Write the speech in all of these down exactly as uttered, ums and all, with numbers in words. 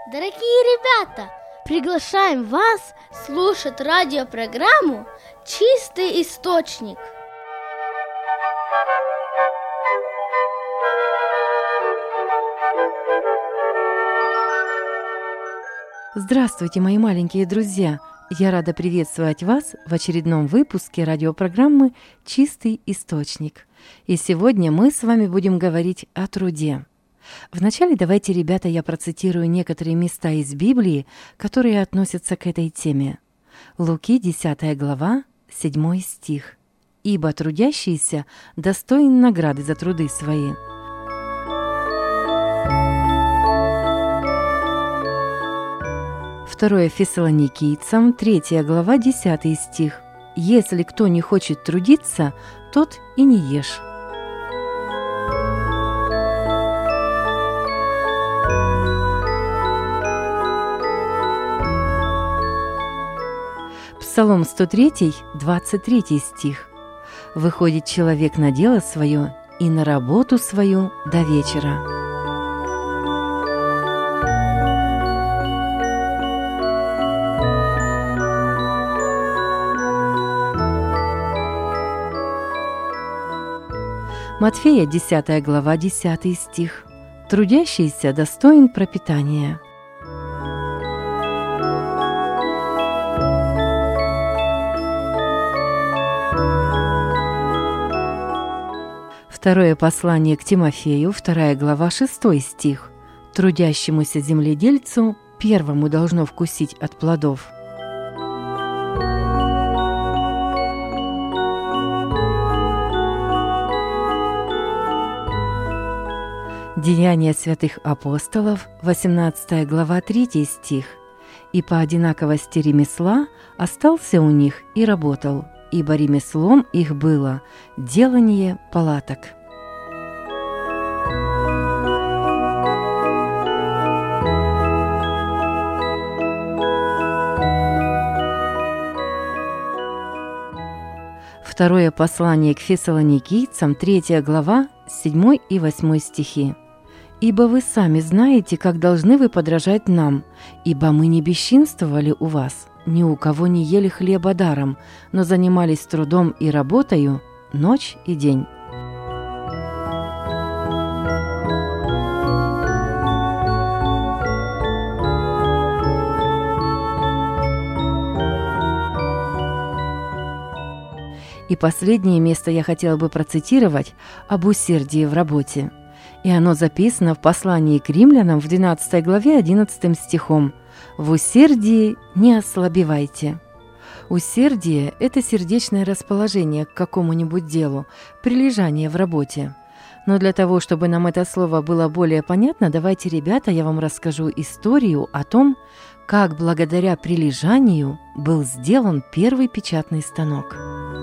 Дорогие ребята, приглашаем вас слушать радиопрограмму «Чистый источник». Здравствуйте, мои маленькие друзья! Я рада приветствовать вас в очередном выпуске радиопрограммы «Чистый источник». И сегодня мы с вами будем говорить о труде. Вначале давайте, ребята, я процитирую некоторые места из Библии, которые относятся к этой теме. Луки, десятая глава, седьмой стих. «Ибо трудящийся достоин награды за труды свои». Второе Фессалоникийцам, третья глава, десятый стих. «Если кто не хочет трудиться, тот и не ешь». Псалом сто три, двадцать третий стих. «Выходит человек на дело свое и на работу свою до вечера». Матфея, десятая глава, десятый стих. «Трудящийся достоин пропитания». Второе послание к Тимофею, вторая глава, шестой стих. «Трудящемуся земледельцу первому должно вкусить от плодов». Деяния святых апостолов, восемнадцатая глава, третий стих. «И по одинаковости ремесла остался у них и работал, ибо ремеслом их было делание палаток». Второе послание к Фессалоникийцам, третья глава, седьмой и восьмой стихи. «Ибо вы сами знаете, как должны вы подражать нам, ибо мы не бесчинствовали у вас, ни у кого не ели хлеба даром, но занимались трудом и работою ночь и день». И последнее место я хотела бы процитировать об усердии в работе. И оно записано в послании к римлянам в двенадцатой главе одиннадцатым стихом. «В усердии не ослабевайте». Усердие – это сердечное расположение к какому-нибудь делу, прилежание в работе. Но для того, чтобы нам это слово было более понятно, давайте, ребята, я вам расскажу историю о том, как благодаря прилежанию был сделан первый печатный станок.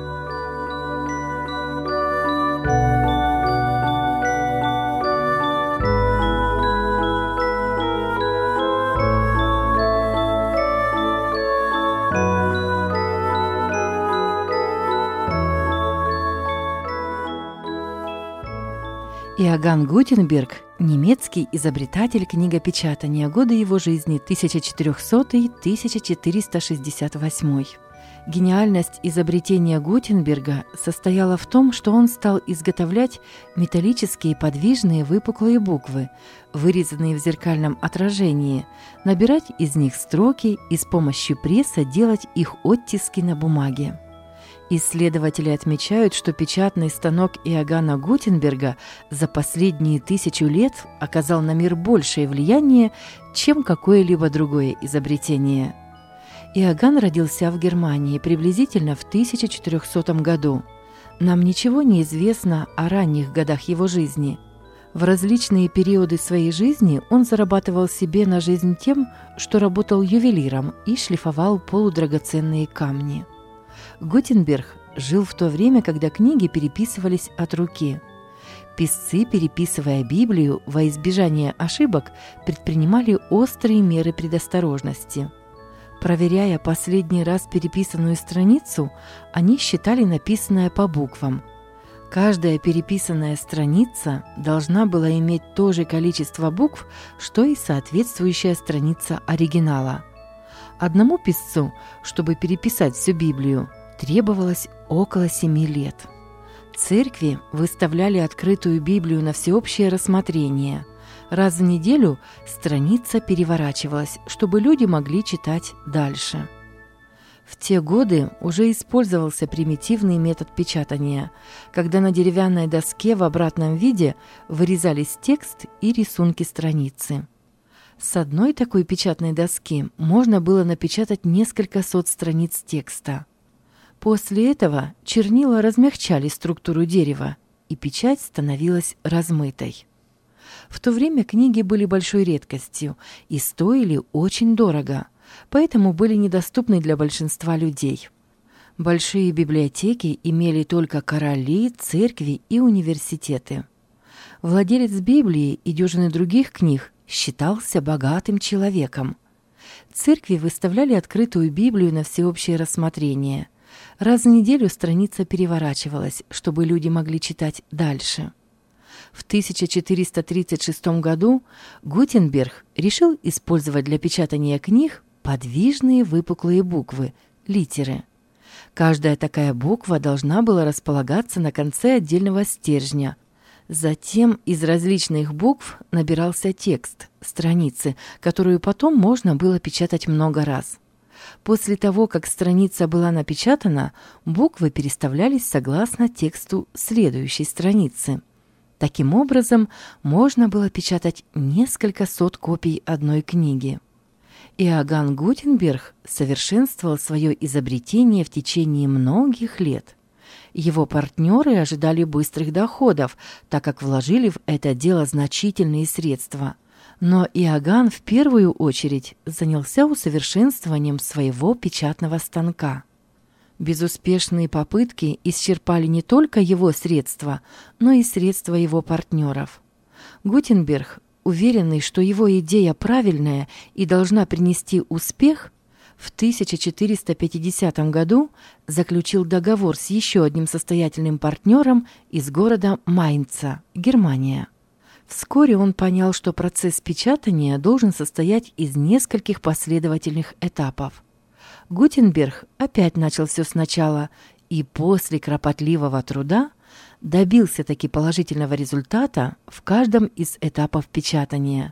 Иоганн Гутенберг – немецкий изобретатель книгопечатания, годы его жизни тысяча четырехсотый — тысяча четыреста шестьдесят восьмой. Гениальность изобретения Гутенберга состояла в том, что он стал изготовлять металлические подвижные выпуклые буквы, вырезанные в зеркальном отражении, набирать из них строки и с помощью пресса делать их оттиски на бумаге. Исследователи отмечают, что печатный станок Иоганна Гутенберга за последние тысячу лет оказал на мир большее влияние, чем какое-либо другое изобретение. Иоганн родился в Германии приблизительно в тысяча четырехсотом году. Нам ничего не известно о ранних годах его жизни. В различные периоды своей жизни он зарабатывал себе на жизнь тем, что работал ювелиром и шлифовал полудрагоценные камни. Гутенберг жил в то время, когда книги переписывались от руки. Писцы, переписывая Библию во избежание ошибок, предпринимали острые меры предосторожности. Проверяя последний раз переписанную страницу, они считали написанное по буквам. Каждая переписанная страница должна была иметь то же количество букв, что и соответствующая страница оригинала. Одному писцу, чтобы переписать всю Библию, требовалось около семи лет. Церкви выставляли открытую Библию на всеобщее рассмотрение. Раз в неделю страница переворачивалась, чтобы люди могли читать дальше. В те годы уже использовался примитивный метод печатания, когда на деревянной доске в обратном виде вырезались текст и рисунки страницы. С одной такой печатной доски можно было напечатать несколько сот страниц текста. После этого чернила размягчали структуру дерева, и печать становилась размытой. В то время книги были большой редкостью и стоили очень дорого, поэтому были недоступны для большинства людей. Большие библиотеки имели только короли, церкви и университеты. Владелец Библии и дюжины других книг считался богатым человеком. Церкви выставляли открытую Библию на всеобщее рассмотрение. Раз в неделю страница переворачивалась, чтобы люди могли читать дальше. В тысяча четыреста тридцать шестом году Гутенберг решил использовать для печатания книг подвижные выпуклые буквы, литеры. Каждая такая буква должна была располагаться на конце отдельного стержня. Затем из различных букв набирался текст, страницы, которую потом можно было печатать много раз. После того, как страница была напечатана, буквы переставлялись согласно тексту следующей страницы. Таким образом, можно было печатать несколько сот копий одной книги. Иоганн Гутенберг совершенствовал свое изобретение в течение многих лет. Его партнеры ожидали быстрых доходов, так как вложили в это дело значительные средства. Но Иоганн в первую очередь занялся усовершенствованием своего печатного станка. Безуспешные попытки исчерпали не только его средства, но и средства его партнеров. Гутенберг, уверенный, что его идея правильная и должна принести успех, в тысяча четыреста пятидесятом году заключил договор с еще одним состоятельным партнером из города Майнца, Германия. Вскоре он понял, что процесс печатания должен состоять из нескольких последовательных этапов. Гутенберг опять начал все сначала и после кропотливого труда добился таки положительного результата в каждом из этапов печатания.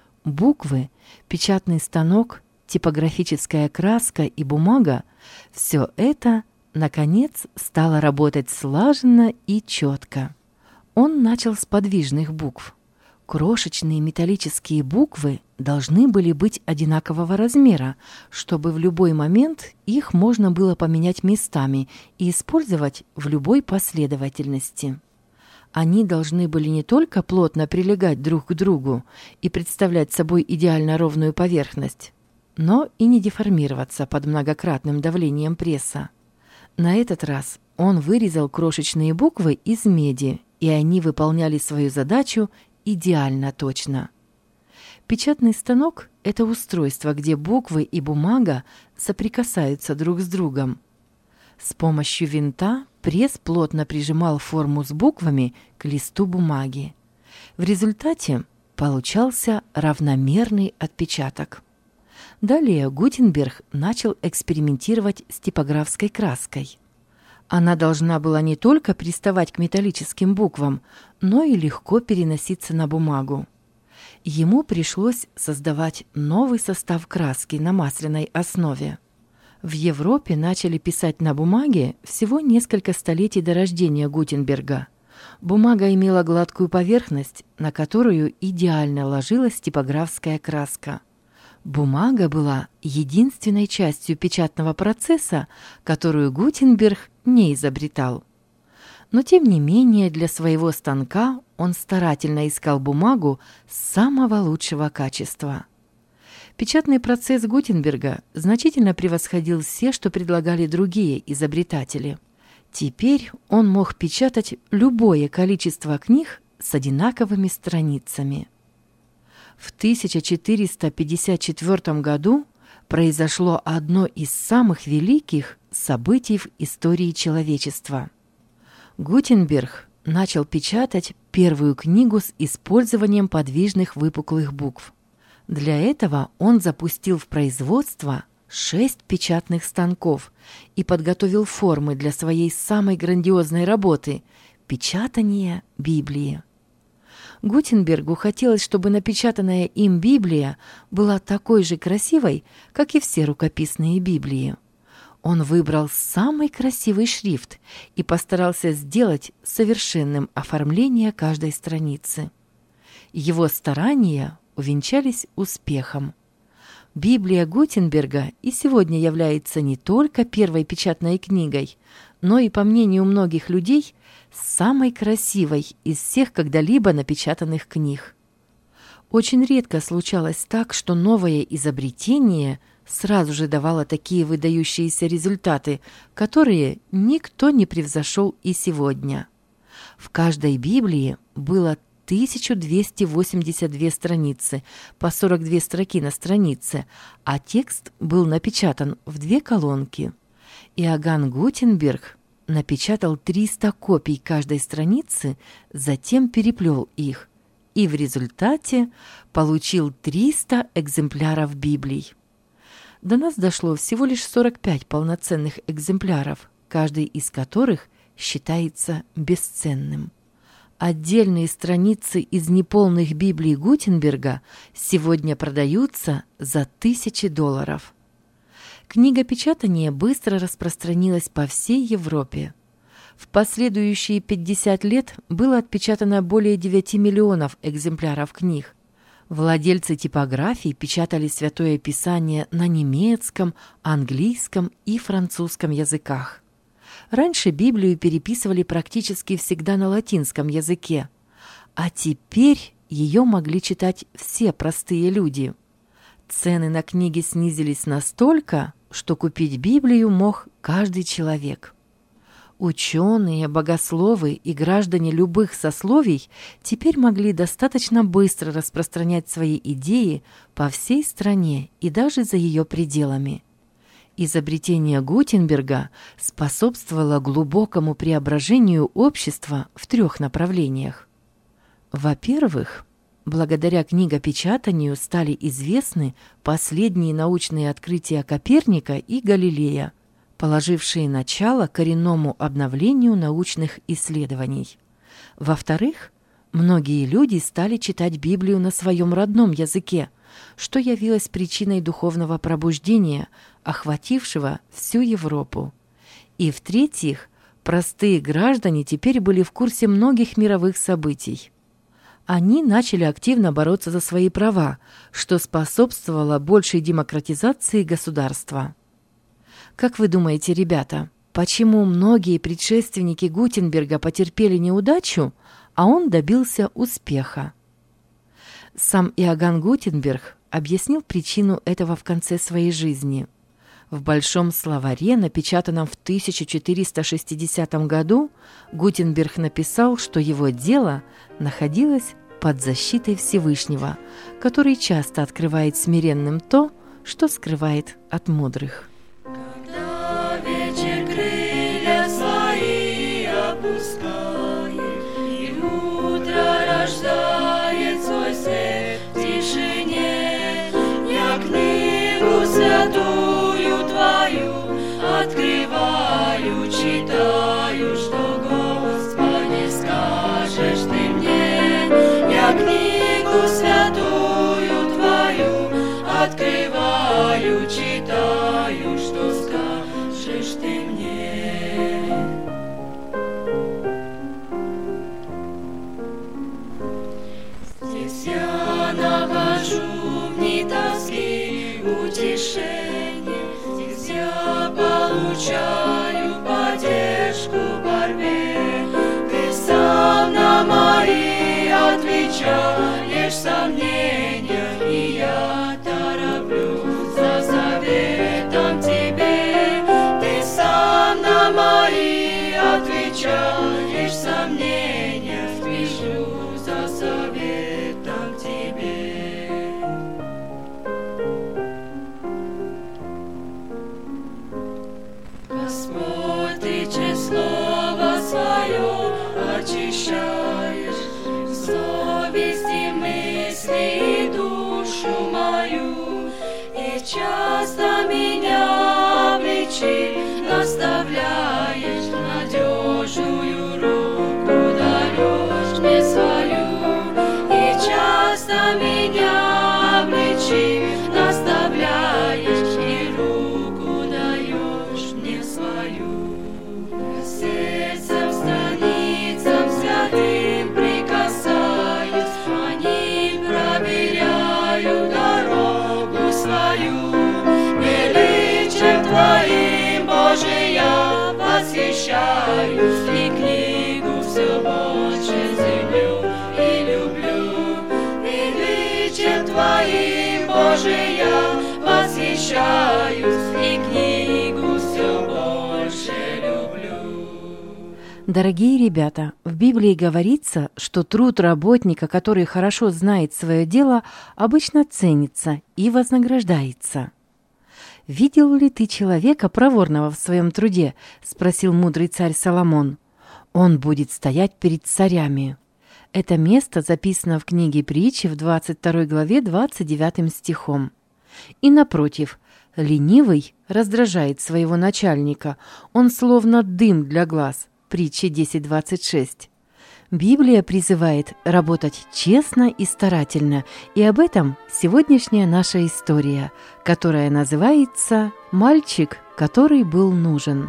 Буквы, печатный станок, типографическая краска и бумага – все это, наконец, стало работать слаженно и четко. Он начал с подвижных букв. Крошечные металлические буквы должны были быть одинакового размера, чтобы в любой момент их можно было поменять местами и использовать в любой последовательности. Они должны были не только плотно прилегать друг к другу и представлять собой идеально ровную поверхность, но и не деформироваться под многократным давлением пресса. На этот раз он вырезал крошечные буквы из меди, и они выполняли свою задачу идеально точно. Печатный станок – это устройство, где буквы и бумага соприкасаются друг с другом. С помощью винта пресс плотно прижимал форму с буквами к листу бумаги. В результате получался равномерный отпечаток. Далее Гутенберг начал экспериментировать с типографской краской. Она должна была не только приставать к металлическим буквам, но и легко переноситься на бумагу. Ему пришлось создавать новый состав краски на масляной основе. В Европе начали писать на бумаге всего несколько столетий до рождения Гутенберга. Бумага имела гладкую поверхность, на которую идеально ложилась типографская краска. Бумага была единственной частью печатного процесса, которую Гутенберг не изобретал. Но тем не менее для своего станка он старательно искал бумагу самого лучшего качества. Печатный процесс Гутенберга значительно превосходил все, что предлагали другие изобретатели. Теперь он мог печатать любое количество книг с одинаковыми страницами. В тысяча четыреста пятьдесят четвёртом году произошло одно из самых великих событий в истории человечества. Гутенберг начал печатать первую книгу с использованием подвижных выпуклых букв. Для этого он запустил в производство шесть печатных станков и подготовил формы для своей самой грандиозной работы – печатания Библии. Гутенбергу хотелось, чтобы напечатанная им Библия была такой же красивой, как и все рукописные Библии. Он выбрал самый красивый шрифт и постарался сделать совершенным оформление каждой страницы. Его старания увенчались успехом. Библия Гутенберга и сегодня является не только первой печатной книгой, но и, по мнению многих людей, самой красивой из всех когда-либо напечатанных книг. Очень редко случалось так, что новое изобретение сразу же давало такие выдающиеся результаты, которые никто не превзошел и сегодня. В каждой Библии было тысяча двести восемьдесят две страницы, по сорок две строки на странице, а текст был напечатан в две колонки. Иоганн Гутенберг напечатал триста копий каждой страницы, затем переплел их, и в результате получил триста экземпляров Библий. До нас дошло всего лишь сорок пять полноценных экземпляров, каждый из которых считается бесценным. Отдельные страницы из неполных Библий Гутенберга сегодня продаются за тысячи долларов. Книгопечатание быстро распространилось по всей Европе. В последующие пятьдесят лет было отпечатано более девяти миллионов экземпляров книг. Владельцы типографий печатали Святое Писание на немецком, английском и французском языках. Раньше Библию переписывали практически всегда на латинском языке, а теперь ее могли читать все простые люди. Цены на книги снизились настолько, что купить Библию мог каждый человек. Ученые, богословы и граждане любых сословий теперь могли достаточно быстро распространять свои идеи по всей стране и даже за ее пределами. Изобретение Гутенберга способствовало глубокому преображению общества в трех направлениях. Во-первых, благодаря книгопечатанию стали известны последние научные открытия Коперника и Галилея, положившие начало коренному обновлению научных исследований. Во-вторых, многие люди стали читать Библию на своем родном языке, что явилось причиной духовного пробуждения, охватившего всю Европу. И в-третьих, простые граждане теперь были в курсе многих мировых событий. Они начали активно бороться за свои права, что способствовало большей демократизации государства. Как вы думаете, ребята, почему многие предшественники Гутенберга потерпели неудачу, а он добился успеха? Сам Иоганн Гутенберг объяснил причину этого в конце своей жизни. В большом словаре, напечатанном в тысяча четыреста шестидесятом году, Гутенберг написал, что его дело находилось под защитой Всевышнего, который часто открывает смиренным то, что скрывает от мудрых. Когда вечер крылья свои опускает, и утро рождает свой свет в тишине, я книгу святую твою открываю, читаю, что, Господи, скажешь ты мне. Я книгу святую твою открываю, читаю, что скажешь ты мне. Здесь я нахожу в дни тоски утешение, здесь я получаю поддержку в борьбе. Ты сам на мои отвечаешь сомнения, и я тороплюсь за заветом тебе. Ты сам на мои отвечаешь сомнения, спешу за советом тебе. Господь, ты через слово свое очищаешь совесть и мысли, и душу мою, и часто меня обличи, наставляешь, надежную руку даешь мне свою, и часто меня обличи, наставляешь, и руку даешь мне свою. Сердцем, страницам святым прикасаюсь, по ним проверяю дорогу свою. Величием Твоим, Боже, я восхищаюсь, и книгу все больше ценю и люблю. Величием Твоим, Боже, я восхищаюсь, и книгу все больше люблю. Дорогие ребята, в Библии говорится, что труд работника, который хорошо знает свое дело, обычно ценится и вознаграждается. «Видел ли ты человека, проворного в своем труде?» – спросил мудрый царь Соломон. «Он будет стоять перед царями». Это место записано в книге Притчи в двадцать второй главе двадцать девятым стихом. И напротив, ленивый раздражает своего начальника, он словно дым для глаз. Притча десять двадцать шесть. Библия призывает работать честно и старательно, и об этом сегодняшняя наша история, которая называется «Мальчик, который был нужен».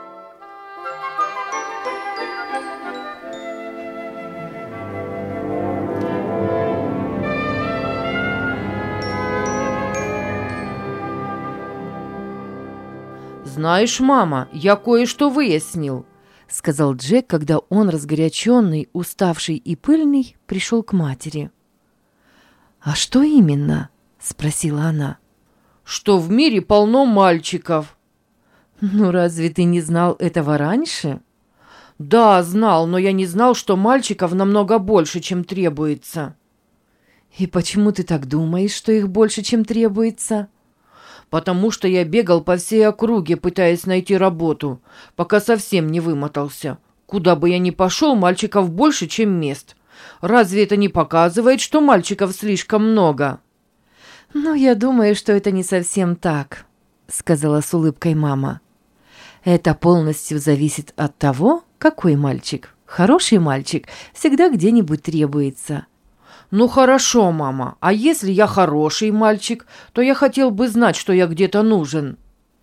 «Знаешь, мама, я кое-что выяснил», — сказал Джек, когда он, разгоряченный, уставший и пыльный, пришел к матери. «А что именно?» — спросила она. «Что в мире полно мальчиков». «Ну, разве ты не знал этого раньше?» «Да, знал, но я не знал, что мальчиков намного больше, чем требуется». «И почему ты так думаешь, что их больше, чем требуется?» «Потому что я бегал по всей округе, пытаясь найти работу, пока совсем не вымотался. Куда бы я ни пошел, мальчиков больше, чем мест. Разве это не показывает, что мальчиков слишком много?» «Ну, я думаю, что это не совсем так», — сказала с улыбкой мама. «Это полностью зависит от того, какой мальчик. Хороший мальчик всегда где-нибудь требуется». «Ну хорошо, мама, а если я хороший мальчик, то я хотел бы знать, что я где-то нужен».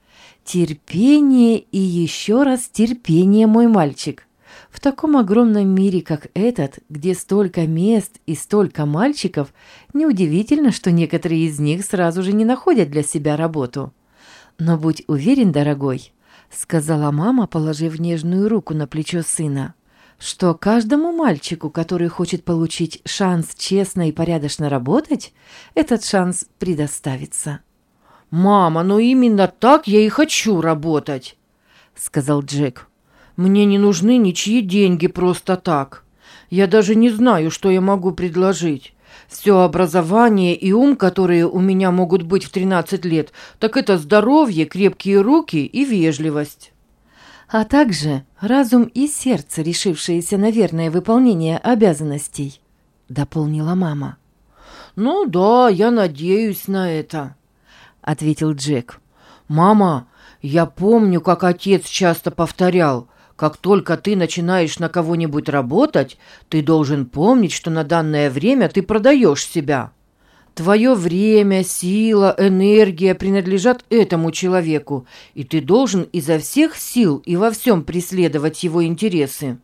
«Терпение и еще раз терпение, мой мальчик. В таком огромном мире, как этот, где столько мест и столько мальчиков, неудивительно, что некоторые из них сразу же не находят для себя работу. Но будь уверен, дорогой», — сказала мама, положив нежную руку на плечо сына, «что каждому мальчику, который хочет получить шанс честно и порядочно работать, этот шанс предоставится». «Мама, ну именно так я и хочу работать», — сказал Джек. «Мне не нужны ничьи деньги просто так. Я даже не знаю, что я могу предложить. Все образование и ум, которые у меня могут быть в тринадцать лет, так это здоровье, крепкие руки и вежливость». «А также разум и сердце, решившиеся на верное выполнение обязанностей», — дополнила мама. «Ну да, я надеюсь на это», — ответил Джек. «Мама, я помню, как отец часто повторял, как только ты начинаешь на кого-нибудь работать, ты должен помнить, что на данное время ты продаешь себя. Твое время, сила, энергия принадлежат этому человеку, и ты должен изо всех сил и во всем преследовать его интересы».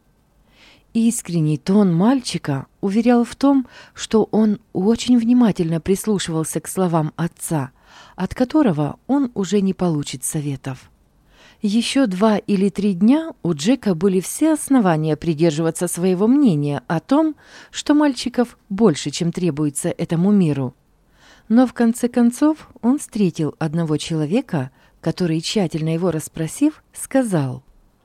Искренний тон мальчика уверял в том, что он очень внимательно прислушивался к словам отца, от которого он уже не получит советов. Еще два или три дня у Джека были все основания придерживаться своего мнения о том, что мальчиков больше, чем требуется этому миру. Но в конце концов он встретил одного человека, который, тщательно его расспросив, сказал: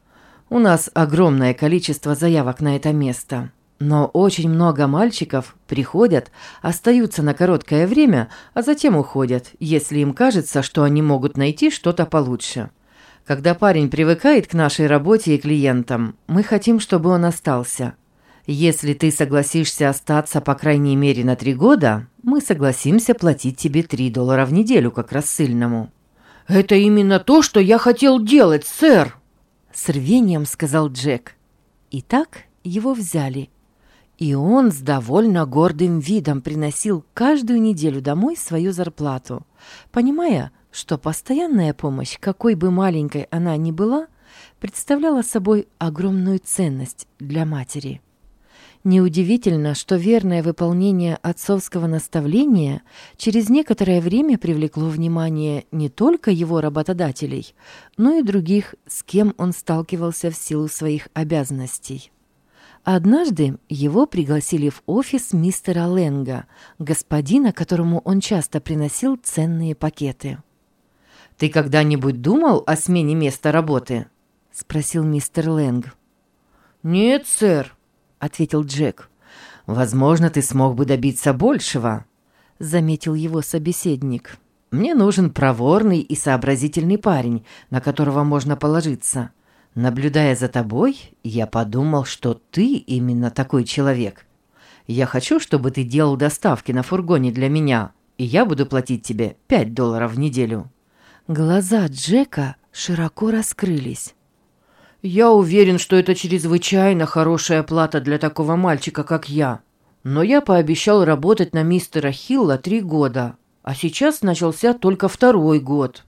«У нас огромное количество заявок на это место, но очень много мальчиков приходят, остаются на короткое время, а затем уходят, если им кажется, что они могут найти что-то получше. Когда парень привыкает к нашей работе и клиентам, мы хотим, чтобы он остался. Если ты согласишься остаться по крайней мере на три года, мы согласимся платить тебе три доллара в неделю как рассыльному». «Это именно то, что я хотел делать, сэр!» С рвением сказал Джек. И так его взяли. И он с довольно гордым видом приносил каждую неделю домой свою зарплату, понимая, что постоянная помощь, какой бы маленькой она ни была, представляла собой огромную ценность для матери. Неудивительно, что верное выполнение отцовского наставления через некоторое время привлекло внимание не только его работодателей, но и других, с кем он сталкивался в силу своих обязанностей. Однажды его пригласили в офис мистера Лэнга, господина, которому он часто приносил ценные пакеты. «Ты когда-нибудь думал о смене места работы?» — спросил мистер Лэнг. «Нет, сэр», — ответил Джек. «Возможно, ты смог бы добиться большего», — заметил его собеседник. «Мне нужен проворный и сообразительный парень, на которого можно положиться. Наблюдая за тобой, я подумал, что ты именно такой человек. Я хочу, чтобы ты делал доставки на фургоне для меня, и я буду платить тебе пять долларов в неделю». Глаза Джека широко раскрылись. «Я уверен, что это чрезвычайно хорошая плата для такого мальчика, как я. Но я пообещал работать на мистера Хилла три года, а сейчас начался только второй год».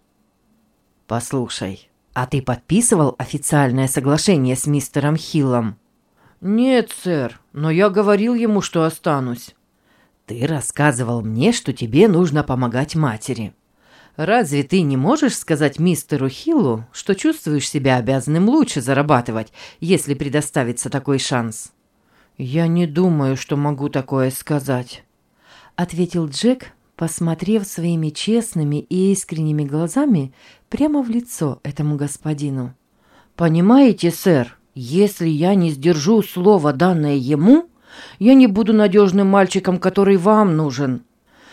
«Послушай, а ты подписывал официальное соглашение с мистером Хиллом?» «Нет, сэр, но я говорил ему, что останусь». «Ты рассказывал мне, что тебе нужно помогать матери. Разве ты не можешь сказать мистеру Хиллу, что чувствуешь себя обязанным лучше зарабатывать, если предоставится такой шанс?» «Я не думаю, что могу такое сказать», — ответил Джек, посмотрев своими честными и искренними глазами прямо в лицо этому господину. «Понимаете, сэр, если я не сдержу слово, данное ему, я не буду надежным мальчиком, который вам нужен».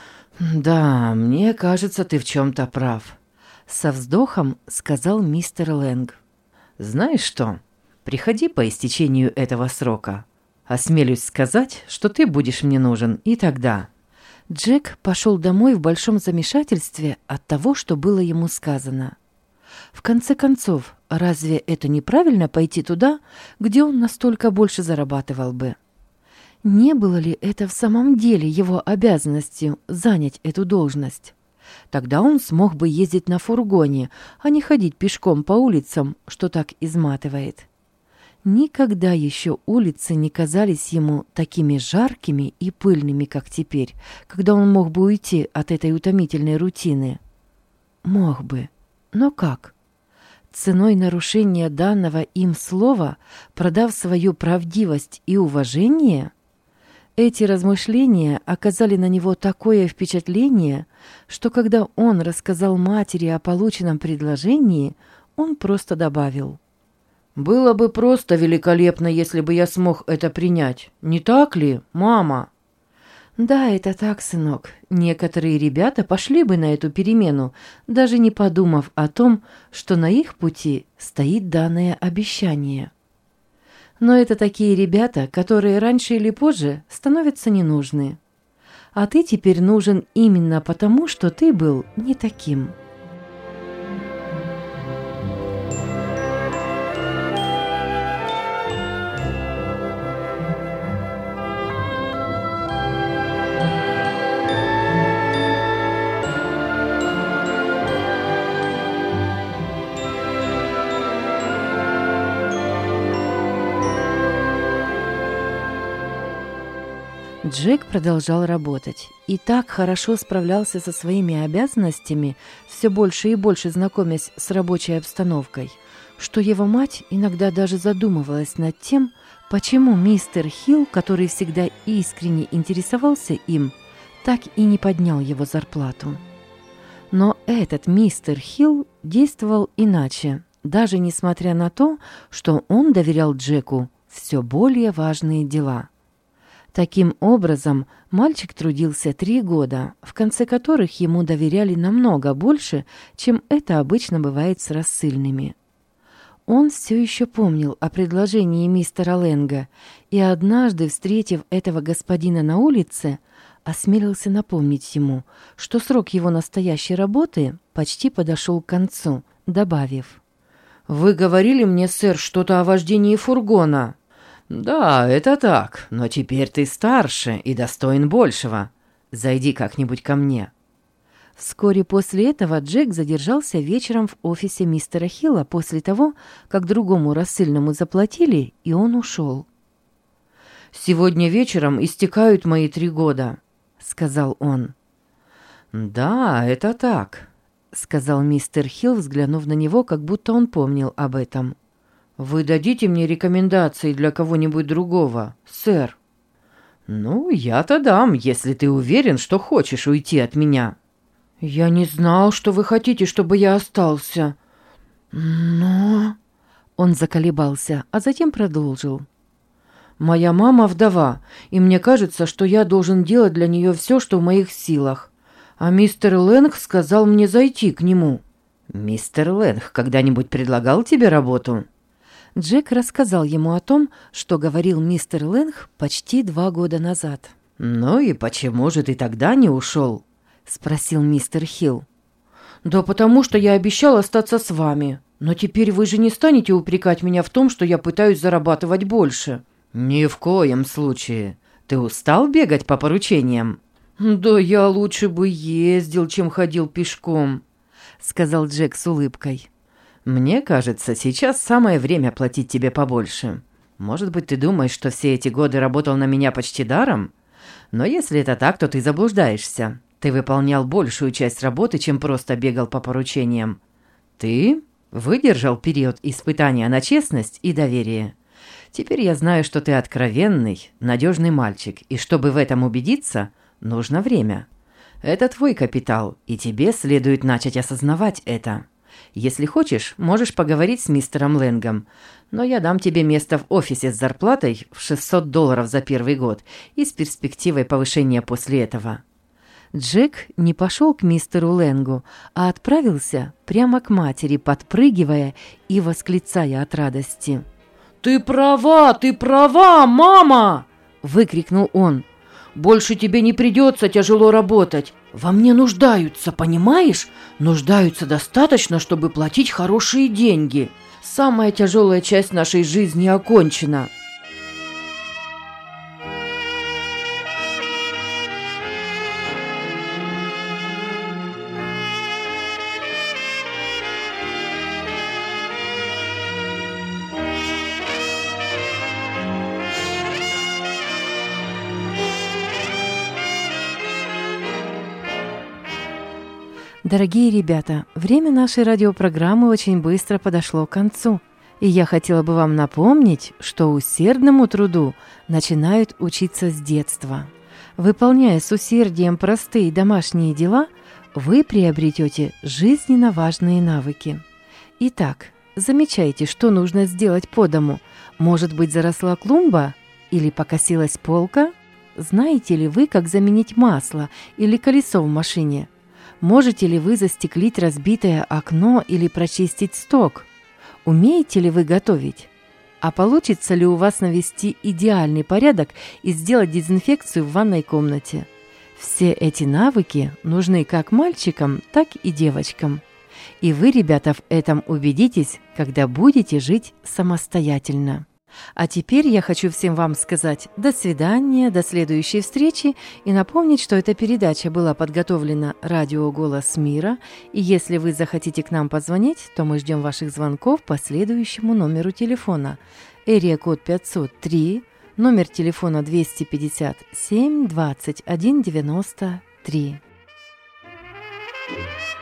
«Да, мне кажется, ты в чем-то прав», — со вздохом сказал мистер Лэнг. «Знаешь что, приходи по истечению этого срока. Осмелюсь сказать, что ты будешь мне нужен и тогда». Джек пошел домой в большом замешательстве от того, что было ему сказано. В конце концов, разве это неправильно пойти туда, где он настолько больше зарабатывал бы? Не было ли это в самом деле его обязанностью занять эту должность? Тогда он смог бы ездить на фургоне, а не ходить пешком по улицам, что так изматывает. Никогда еще улицы не казались ему такими жаркими и пыльными, как теперь, когда он мог бы уйти от этой утомительной рутины. Мог бы. Но как? Ценой нарушения данного им слова, продав свою правдивость и уважение? Эти размышления оказали на него такое впечатление, что когда он рассказал матери о полученном предложении, он просто добавил: «Было бы просто великолепно, если бы я смог это принять. Не так ли, мама?» «Да, это так, сынок. Некоторые ребята пошли бы на эту перемену, даже не подумав о том, что на их пути стоит данное обещание. Но это такие ребята, которые раньше или позже становятся ненужны. А ты теперь нужен именно потому, что ты был не таким». Джек продолжал работать и так хорошо справлялся со своими обязанностями, все больше и больше знакомясь с рабочей обстановкой, что его мать иногда даже задумывалась над тем, почему мистер Хилл, который всегда искренне интересовался им, так и не поднял его зарплату. Но этот мистер Хилл действовал иначе, даже несмотря на то, что он доверял Джеку все более важные дела. Таким образом, мальчик трудился три года, в конце которых ему доверяли намного больше, чем это обычно бывает с рассыльными. Он все еще помнил о предложении мистера Лэнга и однажды, встретив этого господина на улице, осмелился напомнить ему, что срок его настоящей работы почти подошел к концу, добавив: «Вы говорили мне, сэр, что-то о вождении фургона». «Да, это так, но теперь ты старше и достоин большего. Зайди как-нибудь ко мне». Вскоре после этого Джек задержался вечером в офисе мистера Хилла после того, как другому рассыльному заплатили, и он ушел. «Сегодня вечером истекают мои три года», — сказал он. «Да, это так», — сказал мистер Хилл, взглянув на него, как будто он помнил об этом. «Вы дадите мне рекомендации для кого-нибудь другого, сэр?» «Ну, я-то дам, если ты уверен, что хочешь уйти от меня». «Я не знал, что вы хотите, чтобы я остался. Но...» Он заколебался, а затем продолжил. «Моя мама вдова, и мне кажется, что я должен делать для нее все, что в моих силах. А мистер Лэнг сказал мне зайти к нему». «Мистер Лэнг когда-нибудь предлагал тебе работу?» Джек рассказал ему о том, что говорил мистер Лэнг почти два года назад. «Ну и почему же ты тогда не ушел?» — спросил мистер Хилл. «Да потому что я обещал остаться с вами. Но теперь вы же не станете упрекать меня в том, что я пытаюсь зарабатывать больше». «Ни в коем случае. Ты устал бегать по поручениям?» «Да я лучше бы ездил, чем ходил пешком», — сказал Джек с улыбкой. «Мне кажется, сейчас самое время платить тебе побольше. Может быть, ты думаешь, что все эти годы работал на меня почти даром? Но если это так, то ты заблуждаешься. Ты выполнял большую часть работы, чем просто бегал по поручениям. Ты выдержал период испытания на честность и доверие. Теперь я знаю, что ты откровенный, надежный мальчик, и чтобы в этом убедиться, нужно время. Это твой капитал, и тебе следует начать осознавать это. Если хочешь, можешь поговорить с мистером Лэнгом, но я дам тебе место в офисе с зарплатой в шестьсот долларов за первый год и с перспективой повышения после этого». Джек не пошел к мистеру Лэнгу, а отправился прямо к матери, подпрыгивая и восклицая от радости. «Ты права, ты права, мама!» — выкрикнул он. «Больше тебе не придется тяжело работать. Во мне нуждаются, понимаешь? Нуждаются достаточно, чтобы платить хорошие деньги. Самая тяжелая часть нашей жизни окончена». Дорогие ребята, время нашей радиопрограммы очень быстро подошло к концу. И я хотела бы вам напомнить, что усердному труду начинают учиться с детства. Выполняя с усердием простые домашние дела, вы приобретете жизненно важные навыки. Итак, замечайте, что нужно сделать по дому. Может быть, заросла клумба или покосилась полка? Знаете ли вы, как заменить масло или колесо в машине? Можете ли вы застеклить разбитое окно или прочистить сток? Умеете ли вы готовить? А получится ли у вас навести идеальный порядок и сделать дезинфекцию в ванной комнате? Все эти навыки нужны как мальчикам, так и девочкам. И вы, ребята, в этом убедитесь, когда будете жить самостоятельно. А теперь я хочу всем вам сказать до свидания, до следующей встречи и напомнить, что эта передача была подготовлена радио «Голос мира», и если вы захотите к нам позвонить, то мы ждем ваших звонков по следующему номеру телефона. Эрия-код пятьсот три, номер телефона двести пятьдесят семь двадцать один девяносто три.